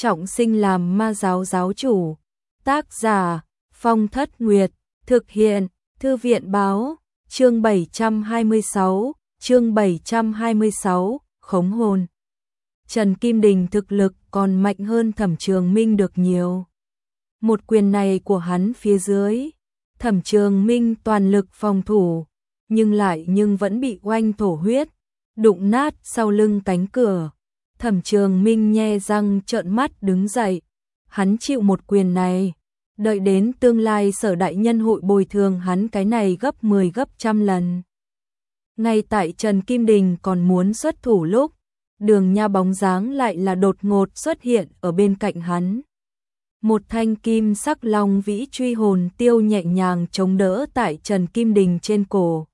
trọng sinh làm ma giáo giáo chủ. Tác giả Phong Thất Nguyệt, thực hiện Thư viện báo, chương 726, khống hồn. Trần Kim Đình thực lực còn mạnh hơn Thẩm Trường Minh được nhiều. Một quyền này của hắn phía dưới, Thẩm Trường Minh toàn lực phòng thủ, nhưng vẫn bị oanh thổ huyết, đụng nát sau lưng cánh cửa. Thẩm Trường Minh nhe răng trợn mắt đứng dậy, hắn chịu một quyền này, đợi đến tương lai Sở đại nhân hội bồi thường hắn cái này gấp 10 gấp trăm lần. Ngay tại Trần Kim Đình còn muốn xuất thủ lúc, Đường Nha bóng dáng lại là đột ngột xuất hiện ở bên cạnh hắn. Một thanh kim sắc long vĩ truy hồn tiêu nhẹ nhàng chống đỡ tại Trần Kim Đình trên cổ,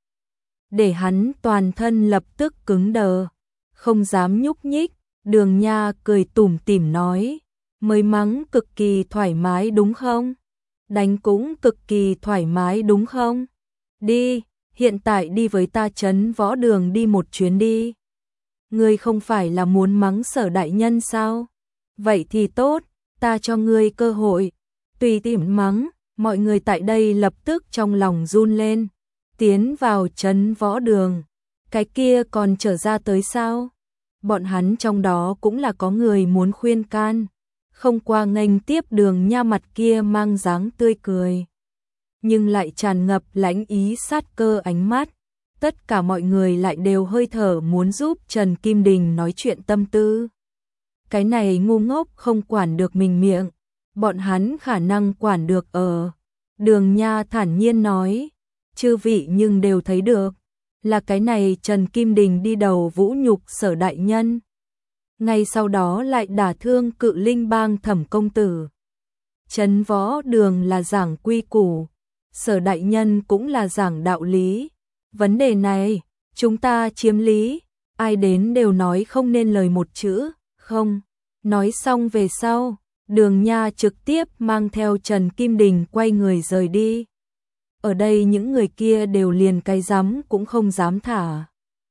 để hắn toàn thân lập tức cứng đờ, không dám nhúc nhích. Đường Nha cười tủm tỉm nói, mới mắng cực kỳ thoải mái đúng không? Đánh cũng cực kỳ thoải mái đúng không? Đi, hiện tại đi với ta Trấn Võ Đường đi một chuyến đi. Ngươi không phải là muốn mắng Sở đại nhân sao? Vậy thì tốt, ta cho ngươi cơ hội. Tùy tiện mắng, mọi người tại đây lập tức trong lòng run lên. Tiến vào Trấn Võ Đường, cái kia còn trở ra tới sao? Bọn hắn trong đó cũng là có người muốn khuyên can, không qua nghênh tiếp Đường Nha mặt kia mang dáng tươi cười, nhưng lại tràn ngập lãnh ý sát cơ ánh mắt. Tất cả mọi người lại đều hơi thở muốn giúp Trần Kim Đình nói chuyện tâm tư. Cái này ngu ngốc không quản được mình miệng, bọn hắn khả năng quản được ở. Đường Nha thản nhiên nói, chư vị nhưng đều thấy được, là cái này Trần Kim Đình đi đầu vũ nhục Sở đại nhân. Ngay sau đó lại đả thương Cự Linh Bang Thẩm công tử. Trấn Võ Đường là giảng quy củ, Sở đại nhân cũng là giảng đạo lý. Vấn đề này, chúng ta chiếm lý, ai đến đều nói không nên lời một chữ, không. Nói xong về sau, Đường Nha trực tiếp mang theo Trần Kim Đình quay người rời đi. Ở đây những người kia đều liền cái rắm cũng không dám thả.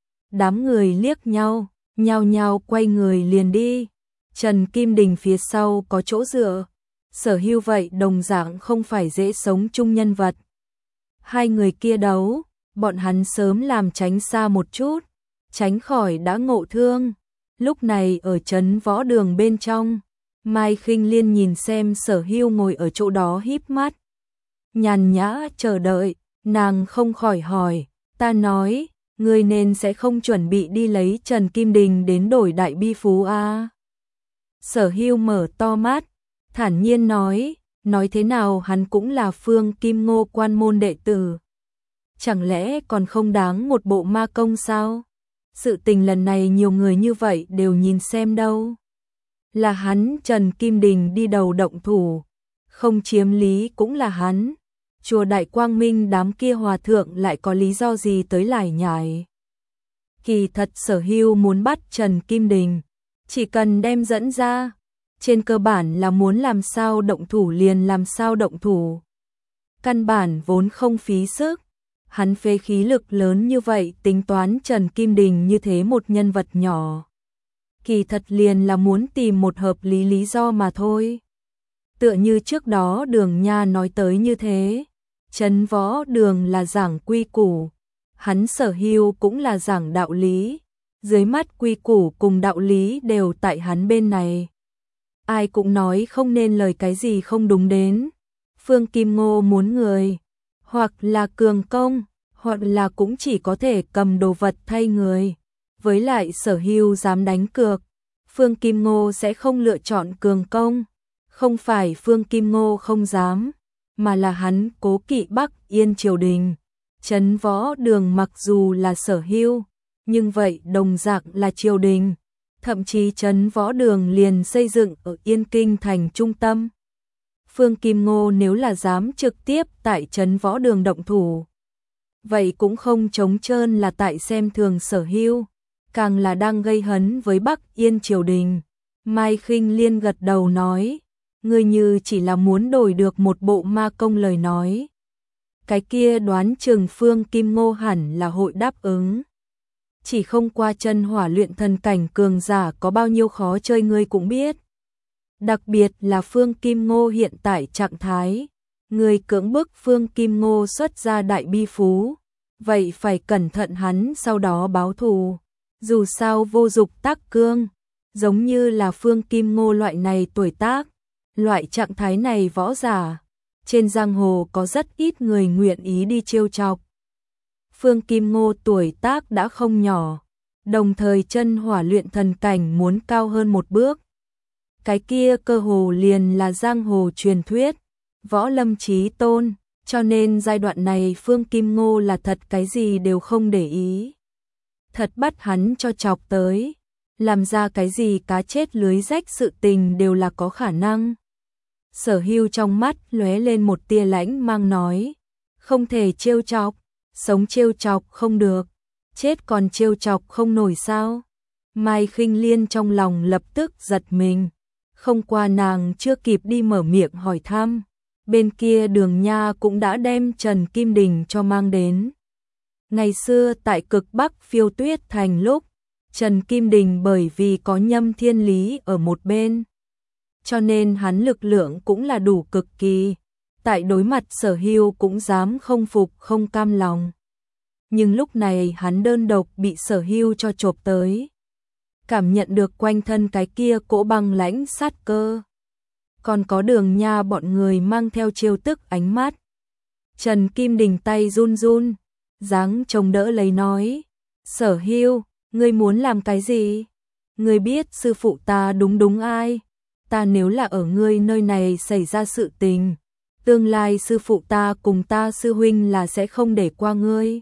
Đám người liếc nhau, nhao nhao quay người liền đi. Trần Kim Đình phía sau có chỗ dựa, Sở Hưu vậy đồng dạng không phải dễ sống chung nhân vật. Hai người kia đấu, bọn hắn sớm làm tránh xa một chút, tránh khỏi đã ngộ thương. Lúc này ở Trấn Võ Đường bên trong, Mai Khinh Liên nhìn xem Sở Hưu ngồi ở chỗ đó híp mắt, nhàn nhã chờ đợi, nàng không khỏi hỏi, ta nói, ngươi nên sẽ không chuẩn bị đi lấy Trần Kim Đình đến đổi đại bi phú à? Sở Hưu mở to mắt, thản nhiên nói thế nào hắn cũng là Phương Kim Ngô quan môn đệ tử. Chẳng lẽ còn không đáng một bộ ma công sao? Sự tình lần này nhiều người như vậy đều nhìn xem đâu. Là hắn Trần Kim Đình đi đầu động thủ, không chiếm lý cũng là hắn. Chùa Đại Quang Minh đám kia hòa thượng lại có lý do gì tới lải nhải. Kỳ thật Sở Hưu muốn bắt Trần Kim Đình, chỉ cần đem dẫn ra, trên cơ bản là muốn làm sao động thủ liền làm sao động thủ. Căn bản vốn không phí sức, hắn phế khí lực lớn như vậy tính toán Trần Kim Đình như thế một nhân vật nhỏ. Kỳ thật liền là muốn tìm một hợp lý lý do mà thôi. Tựa như trước đó Đường Nha nói tới như thế, Trấn Võ Đường là giảng quy củ, hắn Sở Hưu cũng là giảng đạo lý, dưới mắt quy củ cùng đạo lý đều tại hắn bên này. Ai cũng nói không nên lời cái gì không đúng đến. Phương Kim Ngô muốn người, hoặc là cường công, hoặc là cũng chỉ có thể cầm đồ vật thay người. Với lại Sở Hưu dám đánh cược, Phương Kim Ngô sẽ không lựa chọn cường công. Không phải Phương Kim Ngô không dám, mà là hắn cố kỵ Bắc Yên triều đình. Trấn Võ Đường mặc dù là Sở Hưu, nhưng vậy đồng dạng là triều đình. Thậm chí Trấn Võ Đường liền xây dựng ở Yên Kinh thành trung tâm. Phương Kim Ngô nếu là dám trực tiếp tại Trấn Võ Đường động thủ, vậy cũng không trống trơn là tại xem thường Sở Hưu, càng là đang gây hấn với Bắc Yên triều đình. Mai Khinh Liên gật đầu nói, ngươi như chỉ là muốn đổi được một bộ ma công lời nói, cái kia đoán chừng Phương Kim Ngô hẳn là hội đáp ứng. Chỉ không qua chân hỏa luyện thần cảnh cường giả có bao nhiêu khó chơi ngươi cũng biết. Đặc biệt là Phương Kim Ngô hiện tại trạng thái, người cưỡng bức Phương Kim Ngô xuất ra đại bi phú, vậy phải cẩn thận hắn sau đó báo thù. Dù sao vô dục tác cương, giống như là Phương Kim Ngô loại này tuổi tác, loại trạng thái này võ giả, trên giang hồ có rất ít người nguyện ý đi trêu chọc. Phương Kim Ngô tuổi tác đã không nhỏ, đồng thời chân hỏa luyện thần cảnh muốn cao hơn một bước. Cái kia cơ hồ liền là giang hồ truyền thuyết, võ lâm chí tôn, cho nên giai đoạn này Phương Kim Ngô là thật cái gì đều không để ý. Thật bắt hắn cho chọc tới, làm ra cái gì cá chết lưới rách sự tình đều là có khả năng. Sở Hưu trong mắt lóe lên một tia lãnh mang nói, không thể trêu chọc, sống trêu chọc không được, chết còn trêu chọc không nổi sao? Mai Khinh Liên trong lòng lập tức giật mình, không qua nàng chưa kịp đi mở miệng hỏi thăm, bên kia Đường Nha cũng đã đem Trần Kim Đình cho mang đến. Ngày xưa tại cực Bắc Phiêu Tuyết Thành lúc, Trần Kim Đình bởi vì có Nhâm Thiên Lý ở một bên, cho nên hắn lực lượng cũng là đủ cực kỳ, tại đối mặt Sở Hưu cũng dám không phục không cam lòng. Nhưng lúc này hắn đơn độc bị Sở Hưu cho chộp tới, cảm nhận được quanh thân cái kia cỗ băng lãnh sát cơ. Còn có Đường Nha bọn người mang theo trêu tức ánh mắt. Trần Kim Đình tay run run, dáng chống đỡ lấy nói, Sở Hưu, ngươi muốn làm cái gì? Ngươi biết sư phụ ta đúng ai? Ta nếu là ở ngươi nơi này xảy ra sự tình, tương lai sư phụ ta cùng ta sư huynh là sẽ không để qua ngươi.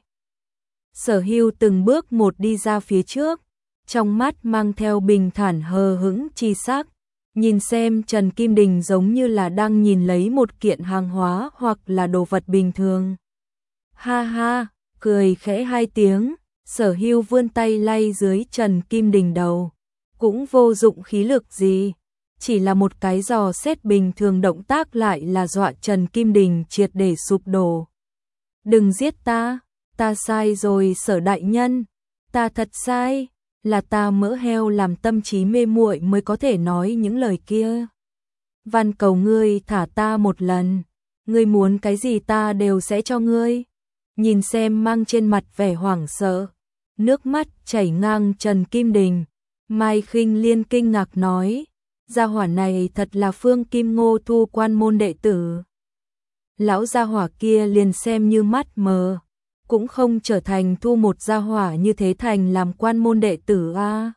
Sở Hưu từng bước một đi ra phía trước, trong mắt mang theo bình thản hờ hững chi sắc, nhìn xem Trần Kim Đình giống như là đang nhìn lấy một kiện hàng hóa hoặc là đồ vật bình thường. Ha ha, cười khẽ hai tiếng, Sở Hưu vươn tay lay dưới Trần Kim Đình đầu, cũng vô dụng khí lực gì, chỉ là một cái dò xét bình thường động tác lại là dọa Trần Kim Đình triệt để sụp đổ. Đừng giết ta sai rồi Sở đại nhân, ta thật sai, là ta mỡ heo làm tâm trí mê muội mới có thể nói những lời kia. Van cầu ngươi thả ta một lần, ngươi muốn cái gì ta đều sẽ cho ngươi. Nhìn xem mang trên mặt vẻ hoảng sợ, nước mắt chảy ngang Trần Kim Đình, Mai Khinh Liên kinh ngạc nói, gia hỏa này thật là Phương Kim Ngô thu quan môn đệ tử. Lão gia hỏa kia liền xem như mắt mờ, cũng không trở thành thu một gia hỏa như thế thành làm quan môn đệ tử a.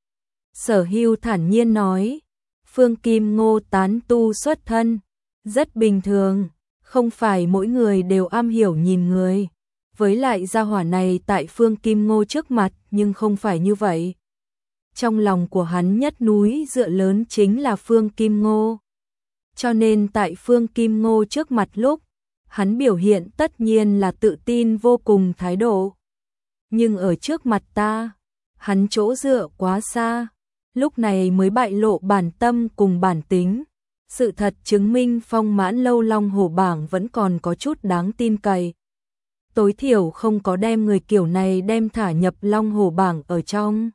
Sở Hưu thản nhiên nói, Phương Kim Ngô tán tu xuất thân, rất bình thường, không phải mỗi người đều am hiểu nhìn người. Với lại gia hỏa này tại Phương Kim Ngô trước mặt nhưng không phải như vậy. Trong lòng của hắn nhất núi dựa lớn chính là Phương Kim Ngô. Cho nên tại Phương Kim Ngô trước mặt lúc, hắn biểu hiện tất nhiên là tự tin vô cùng thái độ. Nhưng ở trước mặt ta, hắn chỗ dựa quá xa, lúc này mới bại lộ bản tâm cùng bản tính. Sự thật chứng minh Phong Mãn Lâu Long Hổ bảng vẫn còn có chút đáng tin cậy. Tối thiểu không có đem người kiểu này đem thả nhập Long Hổ bảng ở trong.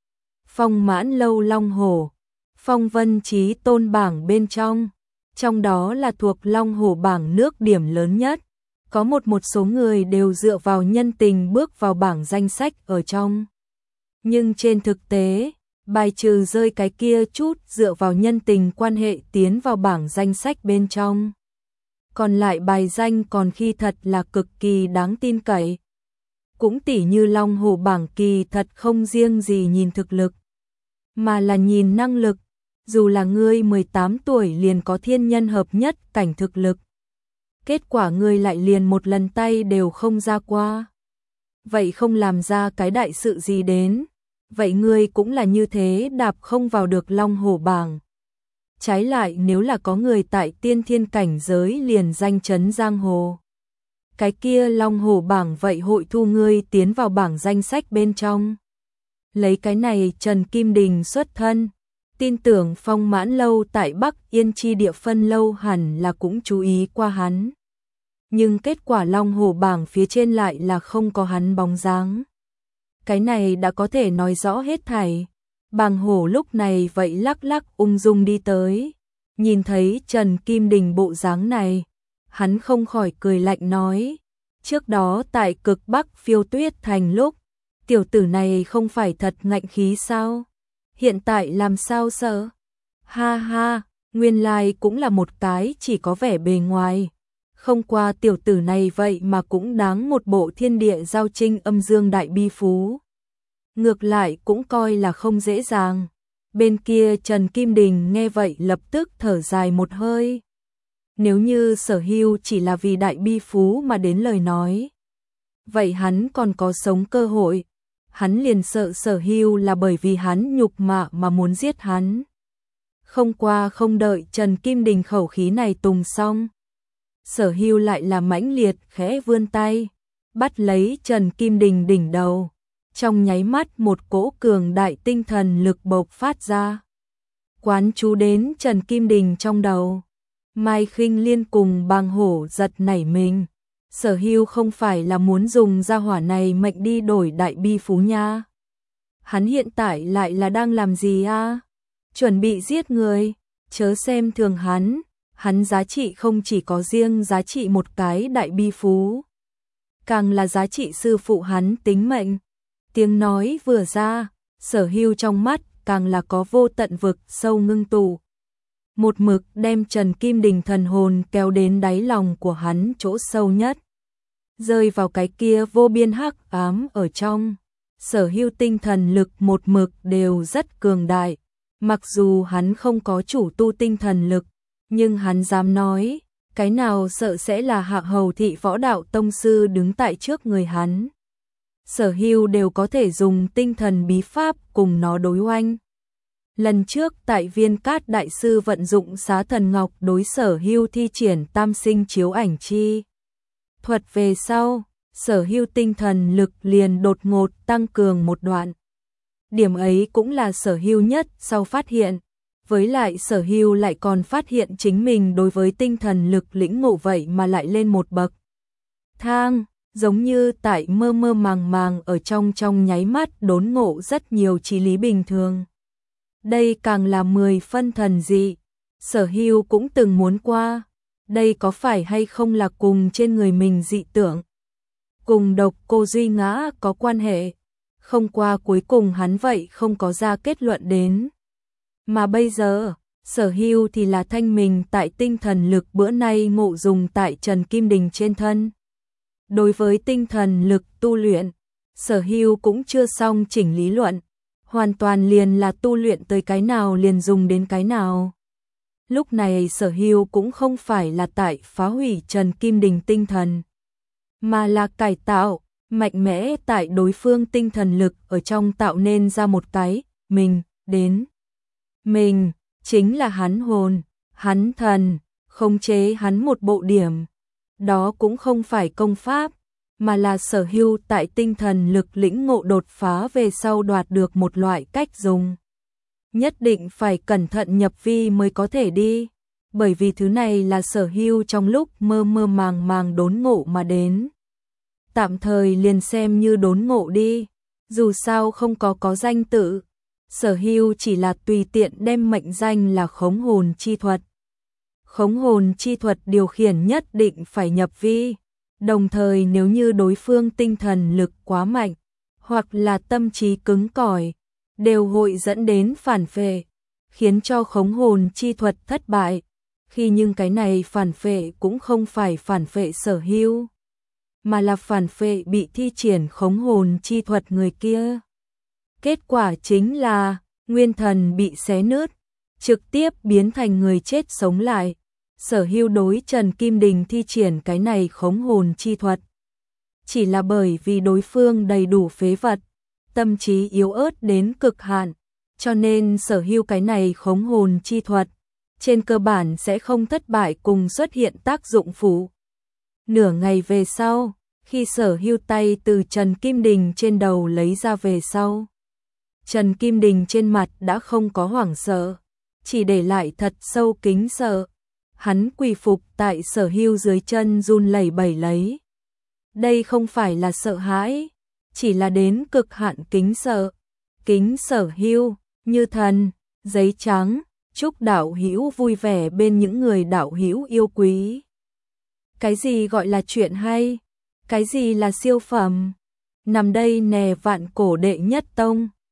Phong Mãn Lâu Long Hổ, Phong Vân Chí Tôn bảng bên trong đó là thuộc Long Hổ bảng nước điểm lớn nhất. Có một số người đều dựa vào nhân tình bước vào bảng danh sách ở trong. Nhưng trên thực tế, bài trừ rơi cái kia chút dựa vào nhân tình quan hệ tiến vào bảng danh sách bên trong. Còn lại bài danh còn khi thật là cực kỳ đáng tin cậy. Cũng tỉ như Long Hổ bảng kỳ thật không riêng gì nhìn thực lực, mà là nhìn năng lực. Dù là ngươi 18 tuổi liền có thiên nhân hợp nhất cảnh thực lực, kết quả ngươi lại liền một lần tay đều không ra qua. Vậy không làm ra cái đại sự gì đến, vậy ngươi cũng là như thế đạp không vào được Long Hổ bảng. Trái lại nếu là có người tại tiên thiên cảnh giới liền danh chấn giang hồ, cái kia Long Hổ bảng vậy hội thu ngươi tiến vào bảng danh sách bên trong. Lấy cái này Trần Kim Đình xuất thân, tin tưởng Phong Mãn Lâu tại Bắc Yên chi địa phân lâu hẳn là cũng chú ý qua hắn. Nhưng kết quả Long Hổ bảng phía trên lại là không có hắn bóng dáng. Cái này đã có thể nói rõ hết thảy. Bàng Hổ lúc này vậy lắc lắc ung dung đi tới, Nhìn thấy Trần Kim Đình bộ dáng này, hắn không khỏi cười lạnh nói, trước đó tại cực Bắc Phiêu Tuyết Thành lúc, tiểu tử này không phải thật ngạnh khí sao? Hiện tại làm sao sợ? Ha ha, nguyên lai cũng là một cái chỉ có vẻ bề ngoài. Không qua tiểu tử này vậy mà cũng đáng một bộ thiên địa giao trinh âm dương đại bi phú. Ngược lại cũng coi là không dễ dàng. Bên kia Trần Kim Đình nghe vậy lập tức thở dài một hơi. Nếu như Sở Hưu chỉ là vì đại bi phú mà đến lời nói, vậy hắn còn có sống cơ hội. Hắn liền sợ Sở Hưu là bởi vì hắn nhục mạ mà muốn giết hắn. Không qua không đợi Trần Kim Đình khẩu khí này tùng xong, Sở Hưu lại là mãnh liệt khẽ vươn tay, bắt lấy Trần Kim Đình đỉnh đầu. Trong nháy mắt một cỗ cường đại tinh thần lực bộc phát ra. Quán chú đến Trần Kim Đình trong đầu. Mai Khinh Liên cùng Bàng Hổ giật nảy mình. Sở Hưu không phải là muốn dùng gia hỏa này mệnh đi đổi đại bi phú nha. Hắn hiện tại lại là đang làm gì a? Chuẩn bị giết người, chớ xem thường hắn. Hắn giá trị không chỉ có riêng giá trị một cái đại bi phú, càng là giá trị sư phụ hắn tính mệnh. Tiếng nói vừa ra, Sở Hưu trong mắt càng là có vô tận vực sâu ngưng tụ. Một mực đem Trần Kim Đình thần hồn kéo đến đáy lòng của hắn chỗ sâu nhất. Rơi vào cái kia vô biên hắc ám ở trong. Sở Hưu tinh thần lực một mực đều rất cường đại. Mặc dù hắn không có chủ tu tinh thần lực, nhưng hắn dám nói, cái nào sợ sẽ là hạ hầu thị võ đạo tông sư đứng tại trước người hắn. Sở Hưu đều có thể dùng tinh thần bí pháp cùng nó đối oanh. Lần trước tại Viên Cát đại sư vận dụng Xá Thần Ngọc đối Sở Hưu thi triển tam sinh chiếu ảnh chi thuật về sau, Sở Hưu tinh thần lực liền đột ngột tăng cường một đoạn. Điểm ấy cũng là Sở Hưu nhất sau phát hiện, với lại Sở Hưu lại còn phát hiện chính mình đối với tinh thần lực lĩnh ngộ vậy mà lại lên một bậc thang. Giống như tại mơ mơ màng màng ở trong nháy mắt đốn ngộ rất nhiều trí lý bình thường. Đây càng là 10 phân thần dị. Sở Hưu cũng từng muốn qua. Đây có phải hay không là cùng trên người mình dị tưởng, cùng độc cô Duy Ngã có quan hệ. Không qua cuối cùng hắn vậy không có ra kết luận đến. Mà bây giờ, Sở Hưu thì là thanh mình tại tinh thần lực bữa nay ngộ dùng tại Trần Kim Đình trên thân. Đối với tinh thần lực tu luyện, Sở Hưu cũng chưa xong chỉnh lý luận, hoàn toàn liền là tu luyện tới cái nào liền dùng đến cái nào. Lúc này Sở Hưu cũng không phải là tại phá hủy Trần Kim Đình tinh thần, mà là cải tạo, mạnh mẽ tại đối phương tinh thần lực ở trong tạo nên ra một cái, mình, đến. Mình, chính là hắn hồn, hắn thần, khống chế hắn một bộ điểm. Đó cũng không phải công pháp, mà là Sở Hưu tại tinh thần lực lĩnh ngộ đột phá về sau đoạt được một loại cách dùng. Nhất định phải cẩn thận nhập vi mới có thể đi, bởi vì thứ này là Sở Hưu trong lúc mơ mơ màng màng đốn ngộ mà đến. Tạm thời liền xem như đốn ngộ đi, dù sao không có danh tự. Sở Hưu chỉ là tùy tiện đem mệnh danh là khống hồn chi thuật. Khống hồn chi thuật điều khiển nhất định phải nhập vi, đồng thời nếu như đối phương tinh thần lực quá mạnh, hoặc là tâm trí cứng cỏi, đều hội dẫn đến phản phệ, khiến cho khống hồn chi thuật thất bại. Khi nhưng cái này phản phệ cũng không phải phản phệ Sở Hưu, mà là phản phệ bị thi triển khống hồn chi thuật người kia. Kết quả chính là nguyên thần bị xé nứt, trực tiếp biến thành người chết sống lại. Sở Hưu đối Trần Kim Đình thi triển cái này khống hồn chi thuật, chỉ là bởi vì đối phương đầy đủ phế vật, tâm trí yếu ớt đến cực hạn, cho nên Sở Hưu cái này khống hồn chi thuật, trên cơ bản sẽ không thất bại cùng xuất hiện tác dụng phụ. Nửa ngày về sau, khi Sở Hưu tay từ Trần Kim Đình trên đầu lấy ra về sau, Trần Kim Đình trên mặt đã không có hoảng sợ, chỉ để lại thật sâu kính sợ. Hắn quỳ phục tại Sở Hưu dưới chân run lẩy bẩy lấy. Đây không phải là sợ hãi, chỉ là đến cực hạn kính sợ. Kính Sở Hưu, như thần, giấy trắng, Chúc đạo hữu vui vẻ bên những người đạo hữu yêu quý. Cái gì gọi là chuyện hay? Cái gì là siêu phẩm? Nằm đây nè Vạn Cổ đệ nhất tông.